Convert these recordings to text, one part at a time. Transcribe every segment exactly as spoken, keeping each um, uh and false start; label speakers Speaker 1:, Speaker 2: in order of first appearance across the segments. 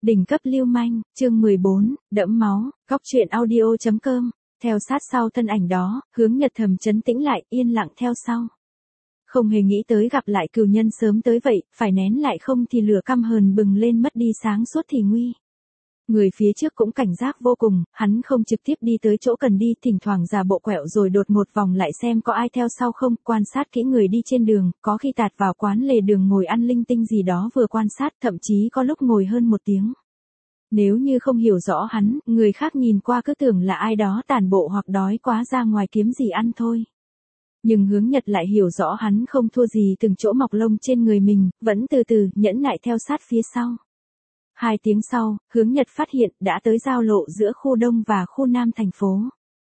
Speaker 1: Đỉnh cấp lưu manh, chương mười bốn, đẫm máu, góc truyện audio chấm com. Theo sát sau thân ảnh đó, Hướng Nhật thầm trấn tĩnh lại, yên lặng theo sau. Không hề nghĩ tới gặp lại cừu nhân sớm tới vậy, phải nén lại không thì lửa căm hờn bừng lên, mất đi sáng suốt thì nguy. Người phía trước cũng cảnh giác vô cùng, hắn không trực tiếp đi tới chỗ cần đi, thỉnh thoảng giả bộ quẹo rồi đột một vòng lại xem có ai theo sau không, quan sát kỹ người đi trên đường, có khi tạt vào quán lề đường ngồi ăn linh tinh gì đó vừa quan sát, thậm chí có lúc ngồi hơn một tiếng. Nếu như không hiểu rõ hắn, người khác nhìn qua cứ tưởng là ai đó tản bộ hoặc đói quá ra ngoài kiếm gì ăn thôi. Nhưng Hướng Nhật lại hiểu rõ hắn không thua gì từng chỗ mọc lông trên người mình, vẫn từ từ, nhẫn nại theo sát phía sau. Hai tiếng sau, Hướng Nhật phát hiện đã tới giao lộ giữa khu Đông và khu Nam thành phố.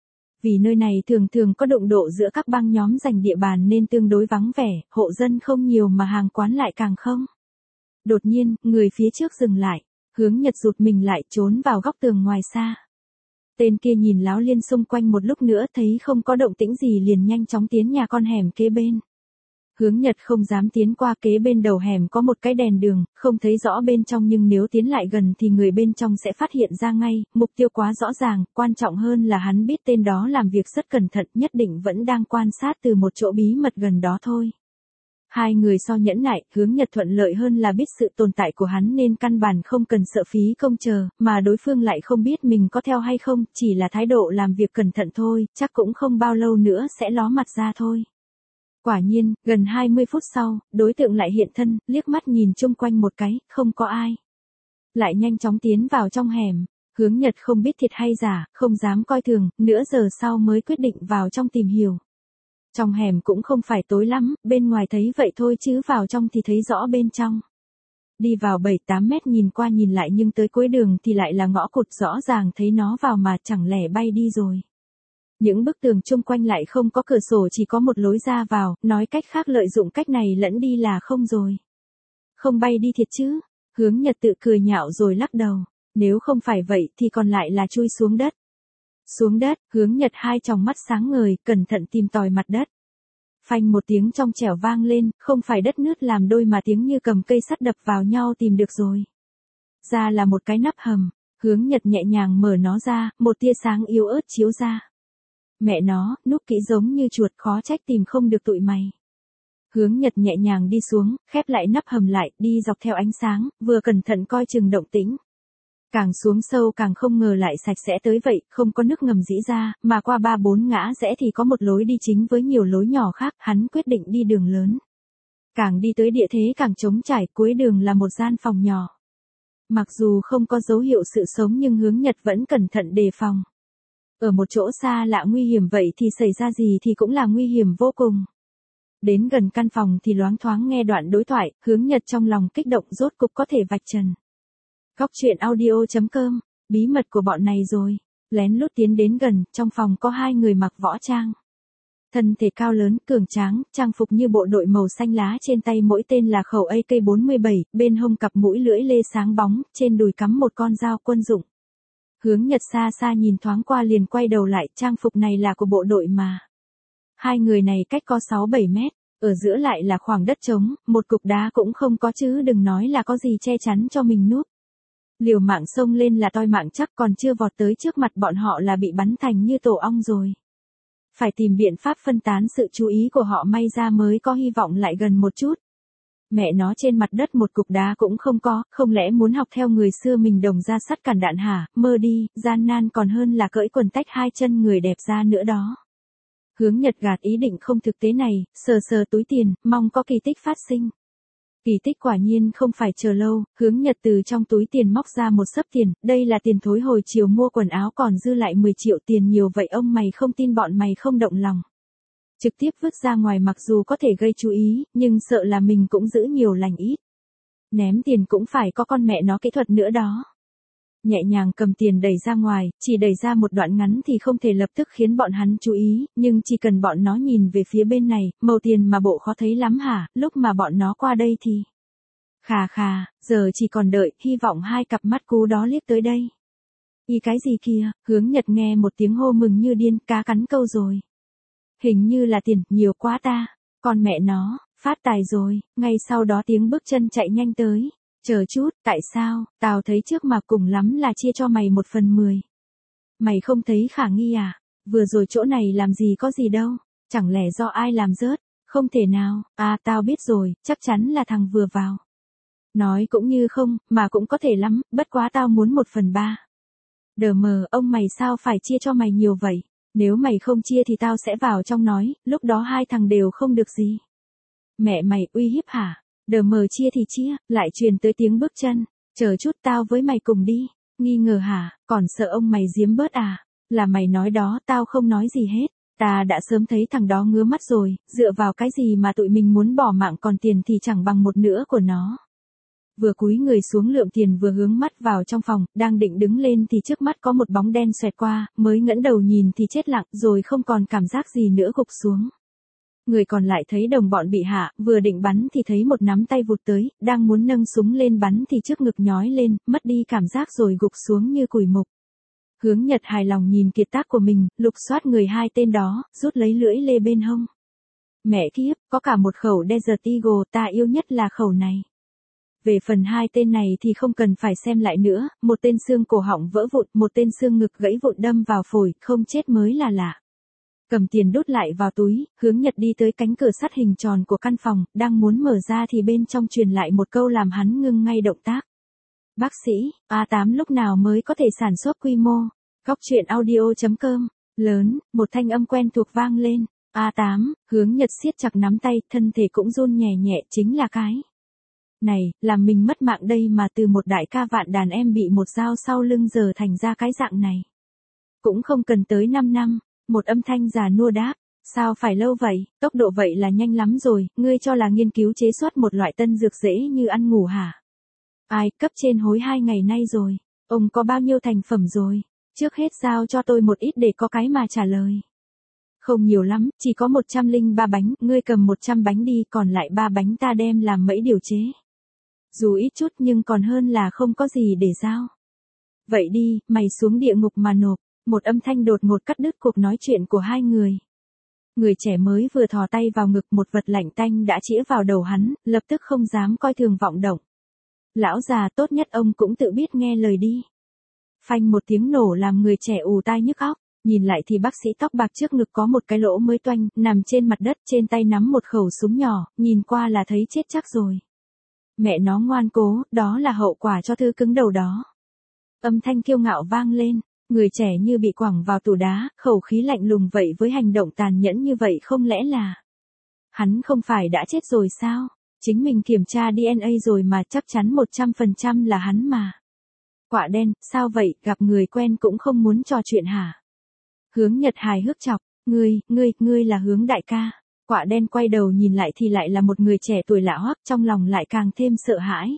Speaker 1: Vì nơi này thường thường có đụng độ giữa các băng nhóm giành địa bàn nên tương đối vắng vẻ, hộ dân không nhiều mà hàng quán lại càng không. Đột nhiên, người phía trước dừng lại, Hướng Nhật rụt mình lại trốn vào góc tường ngoài xa. Tên kia nhìn láo liên xung quanh một lúc nữa thấy không có động tĩnh gì liền nhanh chóng tiến nhà con hẻm kế bên. Hướng Nhật không dám tiến qua, kế bên đầu hẻm có một cái đèn đường, không thấy rõ bên trong nhưng nếu tiến lại gần thì người bên trong sẽ phát hiện ra ngay, mục tiêu quá rõ ràng, quan trọng hơn là hắn biết tên đó làm việc rất cẩn thận, nhất định vẫn đang quan sát từ một chỗ bí mật gần đó thôi. Hai người so nhẫn nại, Hướng Nhật thuận lợi hơn là biết sự tồn tại của hắn nên căn bản không cần sợ phí công chờ, mà đối phương lại không biết mình có theo hay không, chỉ là thái độ làm việc cẩn thận thôi, chắc cũng không bao lâu nữa sẽ ló mặt ra thôi. Quả nhiên, gần hai mươi phút sau, đối tượng lại hiện thân, liếc mắt nhìn chung quanh một cái, không có ai. Lại nhanh chóng tiến vào trong hẻm, Hướng Nhật không biết thiệt hay giả, không dám coi thường, nửa giờ sau mới quyết định vào trong tìm hiểu. Trong hẻm cũng không phải tối lắm, bên ngoài thấy vậy thôi chứ vào trong thì thấy rõ bên trong. Đi vào bảy tám mét nhìn qua nhìn lại nhưng tới cuối đường thì lại là ngõ cụt, rõ ràng thấy nó vào mà chẳng lẽ bay đi rồi. Những bức tường chung quanh lại không có cửa sổ, chỉ có một lối ra vào, nói cách khác lợi dụng cách này lẫn đi là không rồi. Không bay đi thiệt chứ? Hướng Nhật tự cười nhạo rồi lắc đầu, nếu không phải vậy thì còn lại là chui xuống đất. Xuống đất, Hướng Nhật hai tròng mắt sáng ngời, cẩn thận tìm tòi mặt đất. Phanh một tiếng trong trẻo vang lên, không phải đất nứt làm đôi mà tiếng như cầm cây sắt đập vào nhau tìm được rồi. Ra là một cái nắp hầm, Hướng Nhật nhẹ nhàng mở nó ra, một tia sáng yếu ớt chiếu ra. Mẹ nó, núp kỹ giống như chuột, khó trách tìm không được tụi mày. Hướng Nhật nhẹ nhàng đi xuống, khép lại nắp hầm lại, đi dọc theo ánh sáng, vừa cẩn thận coi chừng động tĩnh. Càng xuống sâu càng không ngờ lại sạch sẽ tới vậy, không có nước ngầm rỉ ra, mà qua ba bốn ngã rẽ thì có một lối đi chính với nhiều lối nhỏ khác, hắn quyết định đi đường lớn. Càng đi tới địa thế càng trống trải, cuối đường là một gian phòng nhỏ. Mặc dù không có dấu hiệu sự sống nhưng Hướng Nhật vẫn cẩn thận đề phòng. Ở một chỗ xa lạ nguy hiểm vậy thì xảy ra gì thì cũng là nguy hiểm vô cùng. Đến gần căn phòng thì loáng thoáng nghe đoạn đối thoại, Hướng Nhật trong lòng kích động rốt cục có thể vạch trần. Góc truyện audio chấm com, bí mật của bọn này rồi. Lén lút tiến đến gần, trong phòng có hai người mặc võ trang. Thân thể cao lớn, cường tráng, trang phục như bộ đội màu xanh lá, trên tay mỗi tên là khẩu A K bốn mươi bảy, bên hông cặp mũi lưỡi lê sáng bóng, trên đùi cắm một con dao quân dụng. Hướng Nhật xa xa nhìn thoáng qua liền quay đầu lại, trang phục này là của bộ đội mà. Hai người này cách có sáu bảy mét, ở giữa lại là khoảng đất trống, một cục đá cũng không có chứ đừng nói là có gì che chắn cho mình núp. Liều mạng xông lên là toi mạng chắc, còn chưa vọt tới trước mặt bọn họ là bị bắn thành như tổ ong rồi. Phải tìm biện pháp phân tán sự chú ý của họ, may ra mới có hy vọng lại gần một chút. Mẹ nó, trên mặt đất một cục đá cũng không có, không lẽ muốn học theo người xưa mình đồng ra sắt cản đạn hả, mơ đi, gian nan còn hơn là cởi quần tách hai chân người đẹp ra nữa đó. Hướng Nhật gạt ý định không thực tế này, sờ sờ túi tiền, mong có kỳ tích phát sinh. Kỳ tích quả nhiên không phải chờ lâu, Hướng Nhật từ trong túi tiền móc ra một xấp tiền, đây là tiền thối hồi chiều mua quần áo còn dư lại mười triệu, tiền nhiều vậy ông mày không tin bọn mày không động lòng. Trực tiếp vứt ra ngoài mặc dù có thể gây chú ý, nhưng sợ là mình cũng giữ nhiều lành ít. Ném tiền cũng phải có con mẹ nó kỹ thuật nữa đó. Nhẹ nhàng cầm tiền đẩy ra ngoài, chỉ đẩy ra một đoạn ngắn thì không thể lập tức khiến bọn hắn chú ý, nhưng chỉ cần bọn nó nhìn về phía bên này, màu tiền mà bộ khó thấy lắm hả, lúc mà bọn nó qua đây thì... Khà khà, giờ chỉ còn đợi, hy vọng hai cặp mắt cú đó liếc tới đây. Y cái gì kia, Hướng Nhật nghe một tiếng hô mừng như điên, cá cắn câu rồi. Hình như là tiền, nhiều quá ta, con mẹ nó, phát tài rồi, ngay sau đó tiếng bước chân chạy nhanh tới. Chờ chút, tại sao, tao thấy trước mà cùng lắm là chia cho mày một phần mười. Mày không thấy khả nghi à? Vừa rồi chỗ này làm gì có gì đâu. Chẳng lẽ do ai làm rớt? Không thể nào, à tao biết rồi, chắc chắn là thằng vừa vào. Nói cũng như không, mà cũng có thể lắm, bất quá tao muốn một phần ba. Đờ mờ, ông mày sao phải chia cho mày nhiều vậy? Nếu mày không chia thì tao sẽ vào trong nói, lúc đó hai thằng đều không được gì. Mẹ mày uy hiếp hả? Đờ mờ chia thì chia, lại truyền tới tiếng bước chân. Chờ chút tao với mày cùng đi. Nghi ngờ hả, còn sợ ông mày giếm bớt à? Là mày nói đó, tao không nói gì hết. Ta đã sớm thấy thằng đó ngứa mắt rồi, dựa vào cái gì mà tụi mình muốn bỏ mạng còn tiền thì chẳng bằng một nửa của nó. Vừa cúi người xuống lượm tiền vừa hướng mắt vào trong phòng, đang định đứng lên thì trước mắt có một bóng đen xoẹt qua, mới ngẩng đầu nhìn thì chết lặng rồi không còn cảm giác gì nữa gục xuống. Người còn lại thấy đồng bọn bị hạ, vừa định bắn thì thấy một nắm tay vụt tới, đang muốn nâng súng lên bắn thì trước ngực nhói lên, mất đi cảm giác rồi gục xuống như củi mục. Hướng Nhật hài lòng nhìn kiệt tác của mình, lục soát người hai tên đó, rút lấy lưỡi lê bên hông. Mẹ kiếp, có cả một khẩu Desert Eagle, ta yêu nhất là khẩu này. Về phần hai tên này thì không cần phải xem lại nữa, một tên xương cổ họng vỡ vụn, một tên xương ngực gãy vụn đâm vào phổi, không chết mới là lạ. Cầm tiền đút lại vào túi, Hướng Nhật đi tới cánh cửa sắt hình tròn của căn phòng, đang muốn mở ra thì bên trong truyền lại một câu làm hắn ngưng ngay động tác. Bác sĩ, A tám lúc nào mới có thể sản xuất quy mô? Góc truyện audio chấm com, lớn, một thanh âm quen thuộc vang lên. A tám, Hướng Nhật siết chặt nắm tay, thân thể cũng run nhẹ nhẹ, chính là cái. Này, làm mình mất mạng đây mà từ một đại ca vạn đàn em bị một dao sau lưng giờ thành ra cái dạng này. Cũng không cần tới năm năm, một âm thanh già nua đáp. Sao phải lâu vậy, tốc độ vậy là nhanh lắm rồi, ngươi cho là nghiên cứu chế xuất một loại tân dược dễ như ăn ngủ hả? Ai, cấp trên hối hai ngày nay rồi, ông có bao nhiêu thành phẩm rồi? Trước hết giao cho tôi một ít để có cái mà trả lời. Không nhiều lắm, chỉ có một trăm linh ba bánh, ngươi cầm một trăm bánh đi, còn lại ba bánh ta đem làm mẫy điều chế. Dù ít chút nhưng còn hơn là không có gì để giao. Vậy đi, mày xuống địa ngục mà nộp. Một âm thanh đột ngột cắt đứt cuộc nói chuyện của hai người. Người trẻ mới vừa thò tay vào ngực, một vật lạnh tanh đã chĩa vào đầu hắn, lập tức không dám coi thường vọng động. Lão già, tốt nhất ông cũng tự biết nghe lời đi. Phanh, một tiếng nổ làm người trẻ ù tai nhức óc. Nhìn lại thì bác sĩ tóc bạc trước ngực có một cái lỗ mới toanh, nằm trên mặt đất, trên tay nắm một khẩu súng nhỏ, nhìn qua là thấy chết chắc rồi. Mẹ nó ngoan cố, đó là hậu quả cho thứ cứng đầu đó. Âm thanh kiêu ngạo vang lên. Người trẻ như bị quẳng vào tủ đá, khẩu khí lạnh lùng vậy với hành động tàn nhẫn như vậy không lẽ là... Hắn không phải đã chết rồi sao? Chính mình kiểm tra đê en a rồi mà, chắc chắn một trăm phần trăm là hắn mà. Quạ đen, sao vậy, gặp người quen cũng không muốn trò chuyện hả? Hướng Nhật hài hước chọc, ngươi, ngươi, ngươi là Hướng đại ca. Quạ đen quay đầu nhìn lại thì lại là một người trẻ tuổi lạ hoắc, trong lòng lại càng thêm sợ hãi.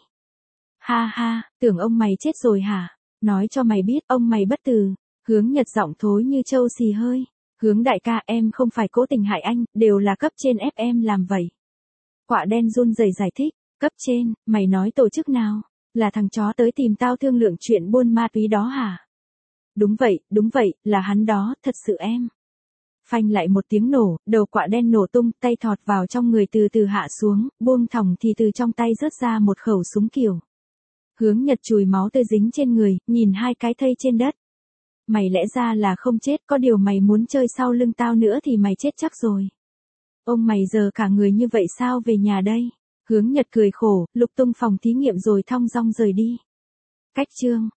Speaker 1: Ha ha, tưởng ông mày chết rồi hả? Nói cho mày biết, ông mày bất tử. Hướng Nhật giọng thối như trâu xì hơi. Hướng đại ca, em không phải cố tình hại anh, đều là cấp trên ép em làm vậy. Quạ đen run rẩy giải thích, cấp trên, mày nói tổ chức nào? Là thằng chó tới tìm tao thương lượng chuyện buôn ma túy đó hả? Đúng vậy, đúng vậy, là hắn đó, thật sự em. Phanh lại một tiếng nổ, đầu quạ đen nổ tung, tay thọt vào trong người từ từ hạ xuống, buông thòng thì từ trong tay rớt ra một khẩu súng kiểu. Hướng Nhật chùi máu tươi dính trên người, nhìn hai cái thây trên đất. Mày lẽ ra là không chết, có điều mày muốn chơi sau lưng tao nữa thì mày chết chắc rồi. Ông mày giờ cả người như vậy sao về nhà đây? Hướng Nhật cười khổ, lục tung phòng thí nghiệm rồi thong dong rời đi. Cách chương